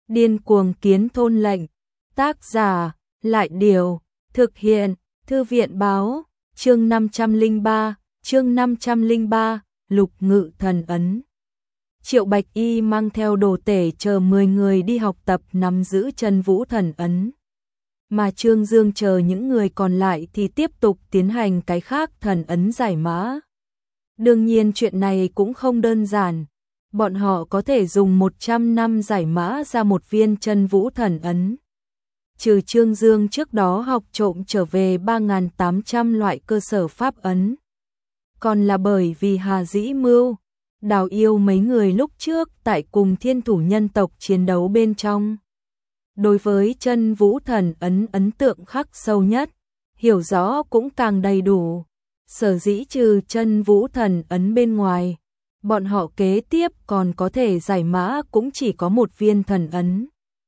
Điên cuồng kiến thôn lệnh. Tác giả, Lại Điều. Thực hiện, Thư viện báo. Chương 503, Lục Ngự Thần Ấn. Triệu Bạch Y mang theo đồ tể chờ 10 người đi học tập nắm giữ Chân Vũ Thần Ấn. Mà Trương Dương chờ những người còn lại thì tiếp tục tiến hành cái khác thần ấn giải mã. Đương nhiên chuyện này cũng không đơn giản. Bọn họ có thể dùng 100 năm giải mã ra một viên Chân Vũ Thần Ấn. Trừ Trương Dương trước đó học trộm trở về 3.800 loại cơ sở pháp ấn. Còn là bởi vì Hà Dĩ Mưu, Đào Yêu mấy người lúc trước tại cùng Thiên Thủ nhân tộc chiến đấu bên trong. Đối với Chân Vũ Thần Ấn ấn tượng khắc sâu nhất, hiểu rõ cũng càng đầy đủ. Sở dĩ trừ Chân Vũ Thần Ấn bên ngoài, bọn họ kế tiếp còn có thể giải mã cũng chỉ có một viên thần ấn.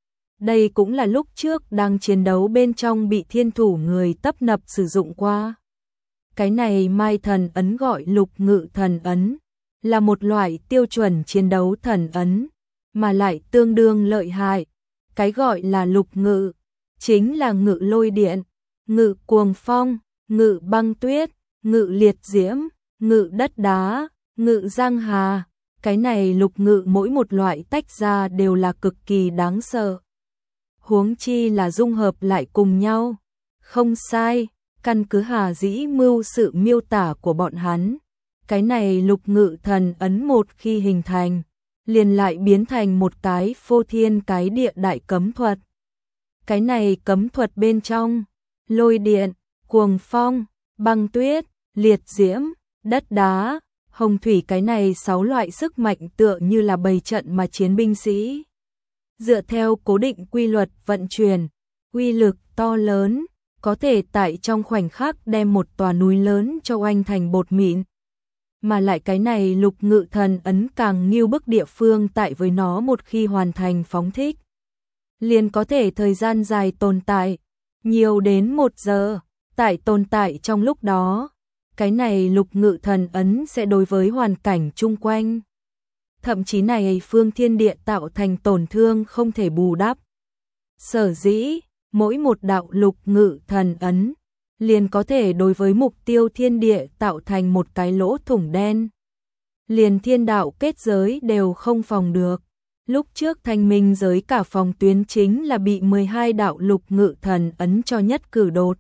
Đây cũng là lúc trước đang chiến đấu bên trong bị Thiên Thủ người tấp nập sử dụng qua. Cái này Mai Thần Ấn gọi Lục Ngự Thần Ấn, là một loại tiêu chuẩn chiến đấu thần ấn, mà lại tương đương lợi hại. Cái gọi là lục ngự, chính là ngự lôi điện, ngự cuồng phong, ngự băng tuyết, ngự liệt diễm, ngự đất đá, ngự giang hà. Cái này lục ngự mỗi một loại tách ra đều là cực kỳ đáng sợ. Huống chi là dung hợp lại cùng nhau. Không sai, căn cứ Hà Dĩ Mưu sự miêu tả của bọn hắn. Cái này lục ngự thần ấn một khi hình thành, liền lại biến thành một cái phô thiên cái địa đại cấm thuật. Cái này cấm thuật bên trong, lôi điện, cuồng phong, băng tuyết, liệt diễm, đất đá, hồng thủy, cái này 6 loại sức mạnh tựa như là bầy trận mà chiến binh sĩ. Dựa theo cố định quy luật vận chuyển, uy lực to lớn, có thể tại trong khoảnh khắc đem một tòa núi lớn cho oanh thành bột mịn. Mà lại cái này lục ngự thần ấn càng nghiêu bức địa phương tại với nó một khi hoàn thành phóng thích, liền có thể thời gian dài tồn tại, nhiều đến 1 giờ, tại tồn tại trong lúc đó, cái này lục ngự thần ấn sẽ đối với hoàn cảnh chung quanh, thậm chí này phương thiên địa tạo thành tổn thương không thể bù đắp. Sở dĩ, mỗi một đạo lục ngự thần ấn liền có thể đối với mục tiêu thiên địa tạo thành một cái lỗ thủng đen. Liền thiên đạo kết giới đều không phòng được. Lúc trước Thanh Minh giới cả phòng tuyến chính là bị 12 đạo lục ngự thần ấn cho nhất cử đột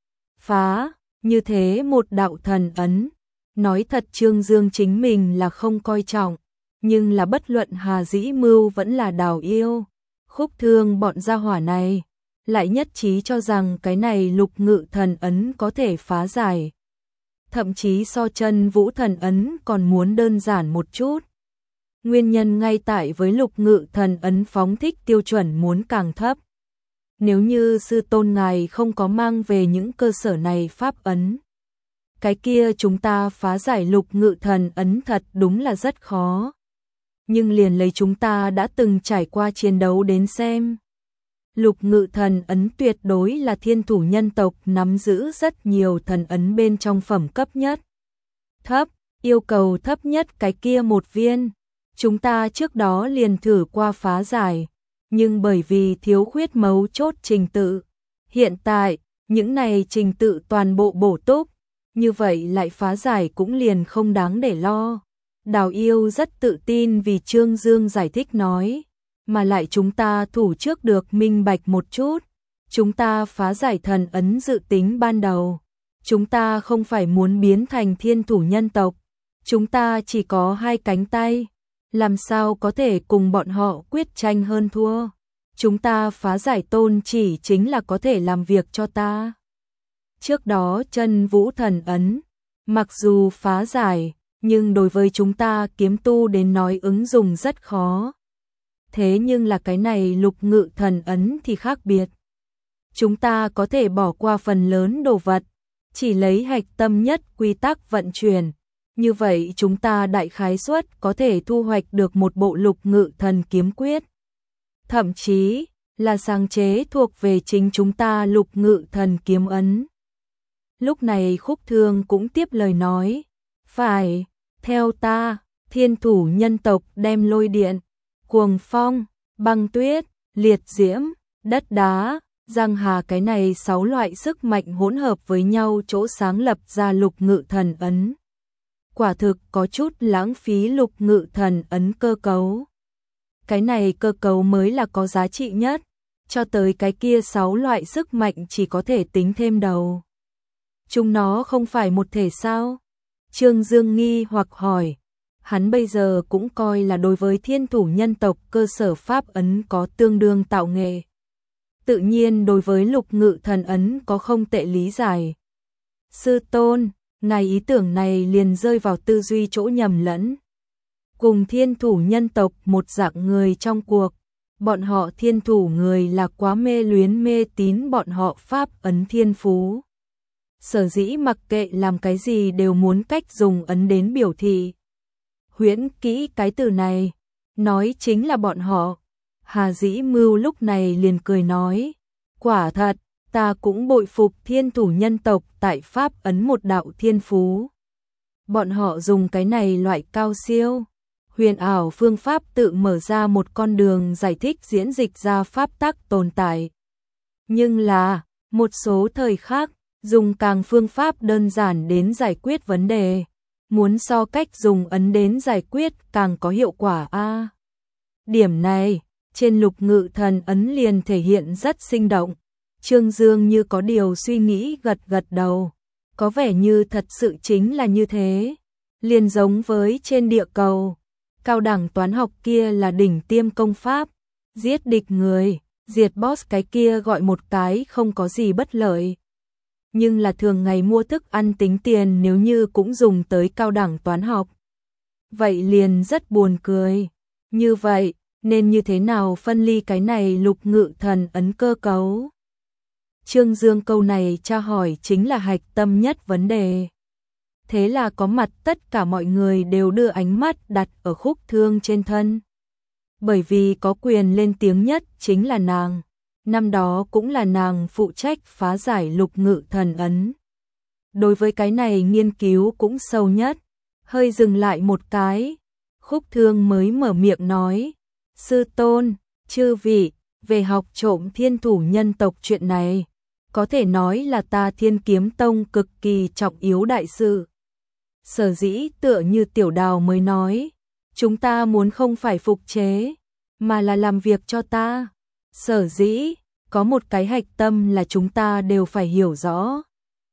phá, như thế một đạo thần ấn. Nói thật Trương Dương chính mình là không coi trọng, nhưng là bất luận Hà Dĩ Mưu vẫn là Đào Yêu, Khúc Thương bọn gia hỏa này, lại nhất trí cho rằng cái này lục ngự thần ấn có thể phá giải. Thậm chí so Chân Vũ Thần Ấn còn muốn đơn giản một chút. Nguyên nhân ngay tại với lục ngự thần ấn phóng thích tiêu chuẩn muốn càng thấp. Nếu như sư tôn ngài không có mang về những cơ sở này pháp ấn, cái kia chúng ta phá giải lục ngự thần ấn thật đúng là rất khó. Nhưng liền lấy chúng ta đã từng trải qua chiến đấu đến xem, lục ngự thần ấn tuyệt đối là Thiên Thủ nhân tộc nắm giữ rất nhiều thần ấn bên trong phẩm cấp nhất. Thấp, yêu cầu thấp nhất cái kia một viên. Chúng ta trước đó liền thử qua phá giải, nhưng bởi vì thiếu khuyết mấu chốt trình tự. Hiện tại, những này trình tự toàn bộ bổ túc, như vậy lại phá giải cũng liền không đáng để lo. Đào Yêu rất tự tin vì Trương Dương giải thích nói. Mà lại chúng ta thủ trước được minh bạch một chút, chúng ta phá giải thần ấn dự tính ban đầu, chúng ta không phải muốn biến thành Thiên Thủ nhân tộc, chúng ta chỉ có 2 cánh tay, làm sao có thể cùng bọn họ quyết tranh hơn thua. Chúng ta phá giải tôn chỉ chính là có thể làm việc cho ta. Trước đó Chân Vũ Thần Ấn, mặc dù phá giải, nhưng đối với chúng ta kiếm tu đến nói ứng dụng rất khó. Thế nhưng là cái này lục ngự thần ấn thì khác biệt. Chúng ta có thể bỏ qua phần lớn đồ vật, chỉ lấy hạch tâm nhất quy tắc vận chuyển. Như vậy chúng ta đại khái suất có thể thu hoạch được một bộ lục ngự thần kiếm quyết. Thậm chí là sáng chế thuộc về chính chúng ta lục ngự thần kiếm ấn. Lúc này Khúc Thương cũng tiếp lời nói. Phải, theo ta, Thiên Thủ nhân tộc đem lôi điện, cuồng phong, băng tuyết, liệt diễm, đất đá, giang hà, cái này 6 loại sức mạnh hỗn hợp với nhau chỗ sáng lập ra Lục Ngự Thần Ấn. Quả thực có chút lãng phí Lục Ngự Thần Ấn cơ cấu. Cái này cơ cấu mới là có giá trị nhất, cho tới cái kia 6 loại sức mạnh chỉ có thể tính thêm đầu. Chúng nó không phải một thể sao? Trương Dương nghi hoặc hỏi. Hắn bây giờ cũng coi là đối với thiên thủ nhân tộc cơ sở pháp ấn có tương đương tạo nghệ. Tự nhiên đối với Lục Ngự Thần Ấn có không tệ lý giải. Sư tôn, ngài ý tưởng này liền rơi vào tư duy chỗ nhầm lẫn. Cùng thiên thủ nhân tộc một dạng người trong cuộc, bọn họ thiên thủ người là quá mê luyến mê tín bọn họ pháp ấn thiên phú. Sở dĩ mặc kệ làm cái gì đều muốn cách dùng ấn đến biểu thị. Huyễn kỹ cái từ này, nói chính là bọn họ. Hà Dĩ Mưu lúc này liền cười nói, quả thật, ta cũng bội phục thiên thủ nhân tộc tại pháp ấn một đạo thiên phú. Bọn họ dùng cái này loại cao siêu, huyền ảo phương pháp tự mở ra một con đường giải thích diễn dịch ra pháp tắc tồn tại. Nhưng là, một số thời khác, dùng càng phương pháp đơn giản đến giải quyết vấn đề. Muốn so cách dùng ấn đến giải quyết càng có hiệu quả a. Điểm này, trên Lục Ngự Thần Ấn liền thể hiện rất sinh động. Trương Dương như có điều suy nghĩ gật gật đầu. Có vẻ như thật sự chính là như thế. Liền giống với trên địa cầu. Cao đẳng toán học kia là đỉnh tiêm công pháp. Giết địch người, diệt boss cái kia gọi một cái không có gì bất lợi. Nhưng là thường ngày mua thức ăn tính tiền nếu như cũng dùng tới cao đẳng toán học. Vậy liền rất buồn cười. Như vậy, nên như thế nào phân ly cái này Lục Ngự Thần Ấn cơ cấu? Trương Dương câu này tra hỏi chính là hạch tâm nhất vấn đề. Thế là có mặt tất cả mọi người đều đưa ánh mắt đặt ở Khúc Thương trên thân. Bởi vì có quyền lên tiếng nhất chính là nàng. Năm đó cũng là nàng phụ trách phá giải Lục Ngự Thần Ấn. Đối với cái này nghiên cứu cũng sâu nhất. Hơi dừng lại một cái, Khúc Thương mới mở miệng nói, sư tôn, chư vị, về học trộm thiên thủ nhân tộc chuyện này, có thể nói là ta Thiên Kiếm Tông cực kỳ trọng yếu đại sự. Sở dĩ tựa như Tiểu Đào mới nói, chúng ta muốn không phải phục chế, mà là làm việc cho ta. Sở dĩ, có một cái hạch tâm là chúng ta đều phải hiểu rõ.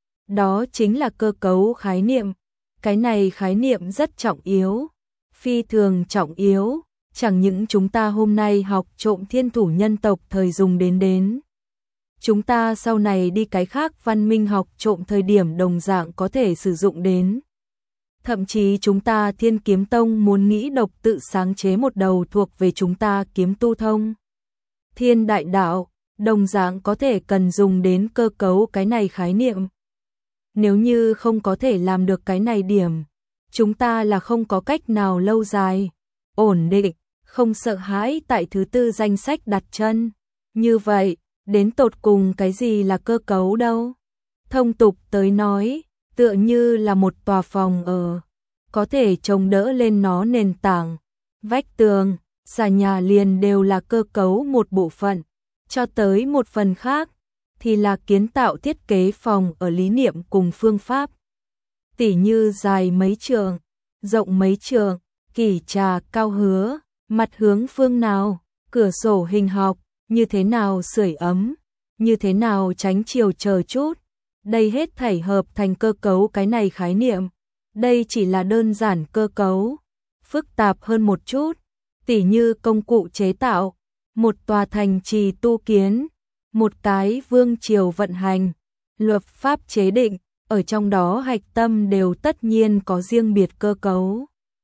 Đó chính là cơ cấu khái niệm. Cái này khái niệm rất trọng yếu, phi thường trọng yếu, chẳng những chúng ta hôm nay học trộm thiên thủ nhân tộc thời dùng đến. Chúng ta sau này đi cái khác văn minh học trộm thời điểm đồng dạng có thể sử dụng đến. Thậm chí chúng ta Thiên Kiếm Tông muốn nghĩ độc tự sáng chế một đầu thuộc về chúng ta kiếm tu thông. Thiên đại đạo, đồng dạng có thể cần dùng đến cơ cấu cái này khái niệm. Nếu như không có thể làm được cái này điểm, chúng ta là không có cách nào lâu dài, ổn định, không sợ hãi tại thứ tư danh sách đặt chân. Như vậy, đến tột cùng cái gì là cơ cấu đâu? Thông tục tới nói, tựa như là một tòa phòng ở, có thể chống đỡ lên nó nền tảng, vách tường, xà nhà liền đều là cơ cấu một bộ phận, cho tới một phần khác thì là kiến tạo thiết kế phòng ở lý niệm cùng phương pháp. Tỉ như dài mấy trường, rộng mấy trường, kỷ trà cao hứa, mặt hướng phương nào, cửa sổ hình học, như thế nào sưởi ấm, như thế nào tránh chiều chờ chút. Đây hết thảy hợp thành cơ cấu cái này khái niệm. Đây chỉ là đơn giản cơ cấu, phức tạp hơn một chút, tỉ như công cụ chế tạo, một tòa thành trì tu kiến, một cái vương triều vận hành, luật pháp chế định, ở trong đó hạch tâm đều tất nhiên có riêng biệt cơ cấu.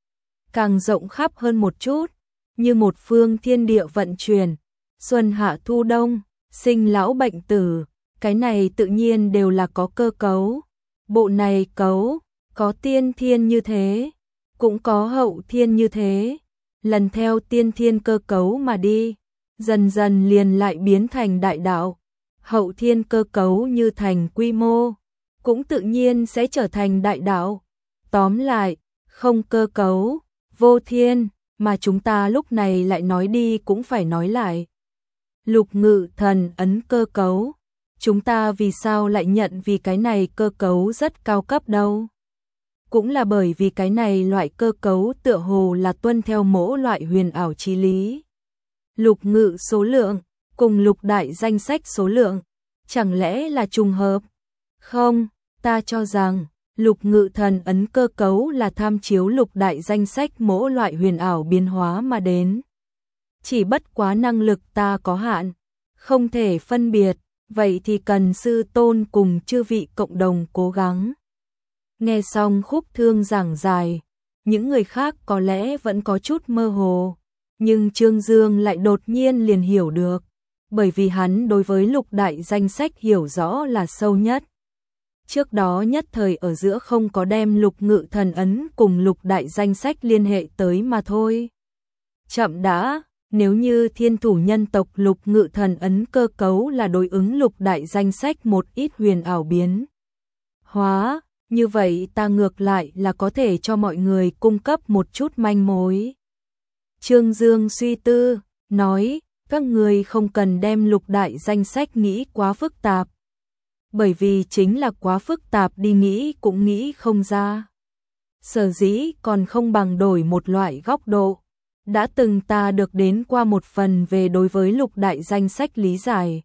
Càng rộng khắp hơn một chút, như một phương thiên địa vận chuyển, xuân hạ thu đông, sinh lão bệnh tử, cái này tự nhiên đều là có cơ cấu. Bộ này cấu, có tiên thiên như thế, cũng có hậu thiên như thế, lần theo tiên thiên cơ cấu mà đi, dần dần liền lại biến thành đại đạo. Hậu thiên cơ cấu như thành quy mô, cũng tự nhiên sẽ trở thành đại đạo. Tóm lại, không cơ cấu, vô thiên, mà chúng ta lúc này lại nói đi cũng phải nói lại. Lục ngự thần ấn cơ cấu. Chúng ta vì sao lại nhận vì cái này cơ cấu rất cao cấp đâu? Cũng là bởi vì cái này loại cơ cấu tựa hồ là tuân theo mỗi loại huyền ảo chí lý. Lục ngự số lượng cùng lục đại danh sách số lượng, chẳng lẽ là trùng hợp? Không, ta cho rằng lục ngự thần ấn cơ cấu là tham chiếu lục đại danh sách mỗi loại huyền ảo biến hóa mà đến. Chỉ bất quá năng lực ta có hạn, không thể phân biệt, vậy thì cần sư tôn cùng chư vị cộng đồng cố gắng. Nghe xong Khúc Thương giảng dài, những người khác có lẽ vẫn có chút mơ hồ, nhưng Trương Dương lại đột nhiên liền hiểu được, bởi vì hắn đối với lục đại danh sách hiểu rõ là sâu nhất. Trước đó nhất thời ở giữa không có đem lục ngự thần ấn cùng lục đại danh sách liên hệ tới mà thôi. Chậm đã, nếu như thiên thủ nhân tộc lục ngự thần ấn cơ cấu là đối ứng lục đại danh sách một ít huyền ảo biến hóa, như vậy ta ngược lại là có thể cho mọi người cung cấp một chút manh mối. Trương Dương suy tư, nói, các người không cần đem lục đại danh sách nghĩ quá phức tạp. Bởi vì chính là quá phức tạp đi nghĩ cũng nghĩ không ra. Sở dĩ còn không bằng đổi một loại góc độ. Đã từng ta được đến qua một phần về đối với lục đại danh sách lý giải.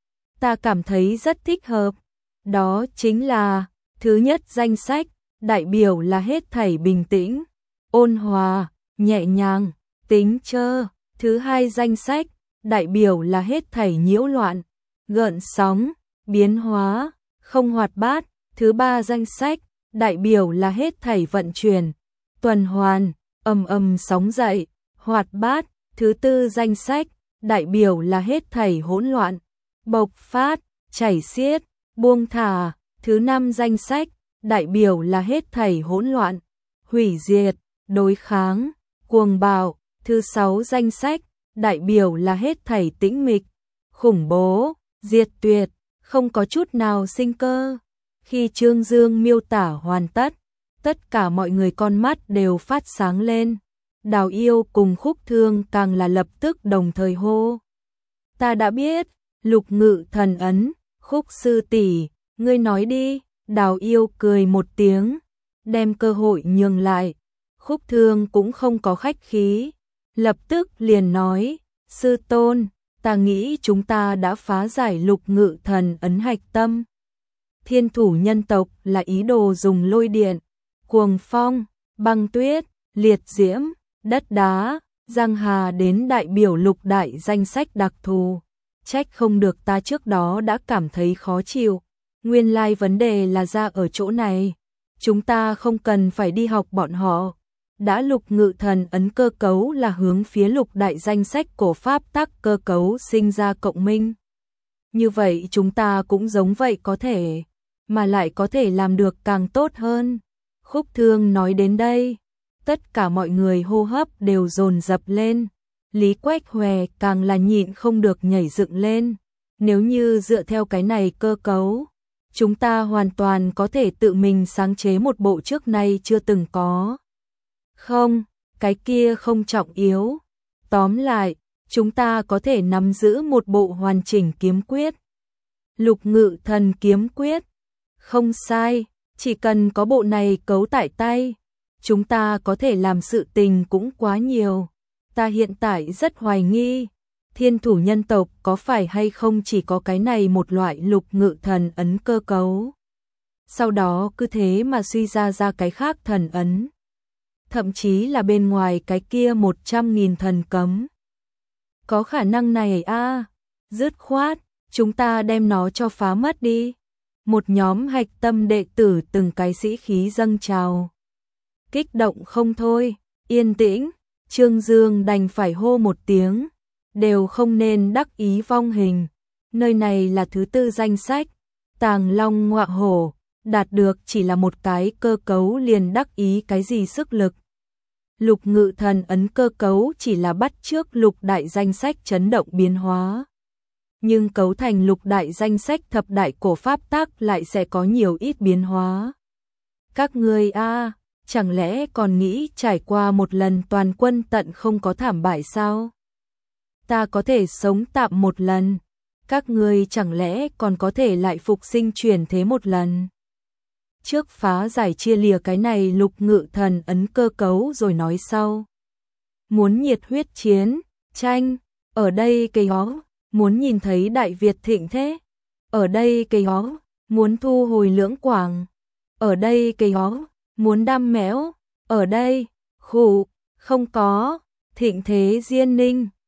Ta cảm thấy rất thích hợp. Đó chính là, thứ nhất danh sách, đại biểu là hết thảy bình tĩnh, ôn hòa, nhẹ nhàng, tính chơ. Thứ hai danh sách, đại biểu là hết thảy nhiễu loạn, gợn sóng, biến hóa, không hoạt bát. Thứ ba danh sách, đại biểu là hết thảy vận chuyển, tuần hoàn, sóng dậy, hoạt bát. Thứ tư danh sách, đại biểu là hết thảy hỗn loạn, bộc phát, chảy xiết, buông thả. Thứ năm danh sách, đại biểu là hết thảy hỗn loạn, hủy diệt, đối kháng, cuồng bạo. Thứ sáu danh sách, đại biểu là hết thảy tĩnh mịch, khủng bố, diệt tuyệt, không có chút nào sinh cơ. Khi Trương Dương miêu tả hoàn tất, tất cả mọi người con mắt đều phát sáng lên. Đào Yêu cùng Khúc Thương càng là lập tức đồng thời hô. Ta đã biết, lục ngự thần ấn. Khúc sư tỷ, ngươi nói đi. Đào Yêu cười một tiếng, đem cơ hội nhường lại. Khúc Thương cũng không có khách khí, lập tức liền nói, sư tôn, ta nghĩ chúng ta đã phá giải lục ngự thần ấn hạch tâm. Thiên thủ nhân tộc là ý đồ dùng lôi điện, cuồng phong, băng tuyết, liệt diễm, đất đá, giang hà đến đại biểu lục đại danh sách đặc thù. Trách không được ta trước đó đã cảm thấy khó chịu. Nguyên lai vấn đề là ra ở chỗ này. Chúng ta không cần phải đi học bọn họ. Đã lục ngự thần ấn cơ cấu là hướng phía lục đại danh sách cổ pháp tắc cơ cấu sinh ra cộng minh. Như vậy chúng ta cũng giống vậy có thể, mà lại có thể làm được càng tốt hơn. Khúc Thương nói đến đây, tất cả mọi người hô hấp đều dồn dập lên. Lý Quách Hòe càng là nhịn không được nhảy dựng lên. Nếu như dựa theo cái này cơ cấu, chúng ta hoàn toàn có thể tự mình sáng chế một bộ trước nay chưa từng có. Không, cái kia không trọng yếu. Tóm lại, chúng ta có thể nắm giữ một bộ hoàn chỉnh kiếm quyết. Lục ngự thần kiếm quyết. Không sai, chỉ cần có bộ này cấu tại tay, chúng ta có thể làm sự tình cũng quá nhiều. Ta hiện tại rất hoài nghi, thiên thủ nhân tộc có phải hay không chỉ có cái này một loại lục ngự thần ấn cơ cấu. Sau đó cứ thế mà suy ra cái khác thần ấn. Thậm chí là bên ngoài cái kia 100.000 thần cấm. Có khả năng này a, dứt khoát, chúng ta đem nó cho phá mất đi. Một nhóm hạch tâm đệ tử từng cái sĩ khí dâng trào. Kích động không thôi, yên tĩnh, Trương Dương đành phải hô một tiếng, đều không nên đắc ý vong hình. Nơi này là thứ tư danh sách, Tàng Long Ngọa Hổ, đạt được chỉ là một cái cơ cấu liền đắc ý cái gì sức lực. Lục ngự thần ấn cơ cấu chỉ là bắt chước lục đại danh sách chấn động biến hóa. Nhưng cấu thành lục đại danh sách thập đại cổ pháp tắc lại sẽ có nhiều ít biến hóa. Các ngươi a, chẳng lẽ còn nghĩ trải qua một lần toàn quân tận không có thảm bại sao? ta có thể sống tạm một lần, các ngươi chẳng lẽ còn có thể lại phục sinh chuyển thế một lần. Trước phá giải chia lìa cái này Lục Ngự Thần ấn cơ cấu rồi nói sau. Muốn nhiệt huyết chiến, tranh, ở đây cây hó, muốn nhìn thấy Đại Việt thịnh thế, ở đây cây hó, muốn thu hồi Lưỡng Quảng, ở đây cây hó, muốn đam mẽo, ở đây, khủ, không có, thịnh thế Diên Ninh.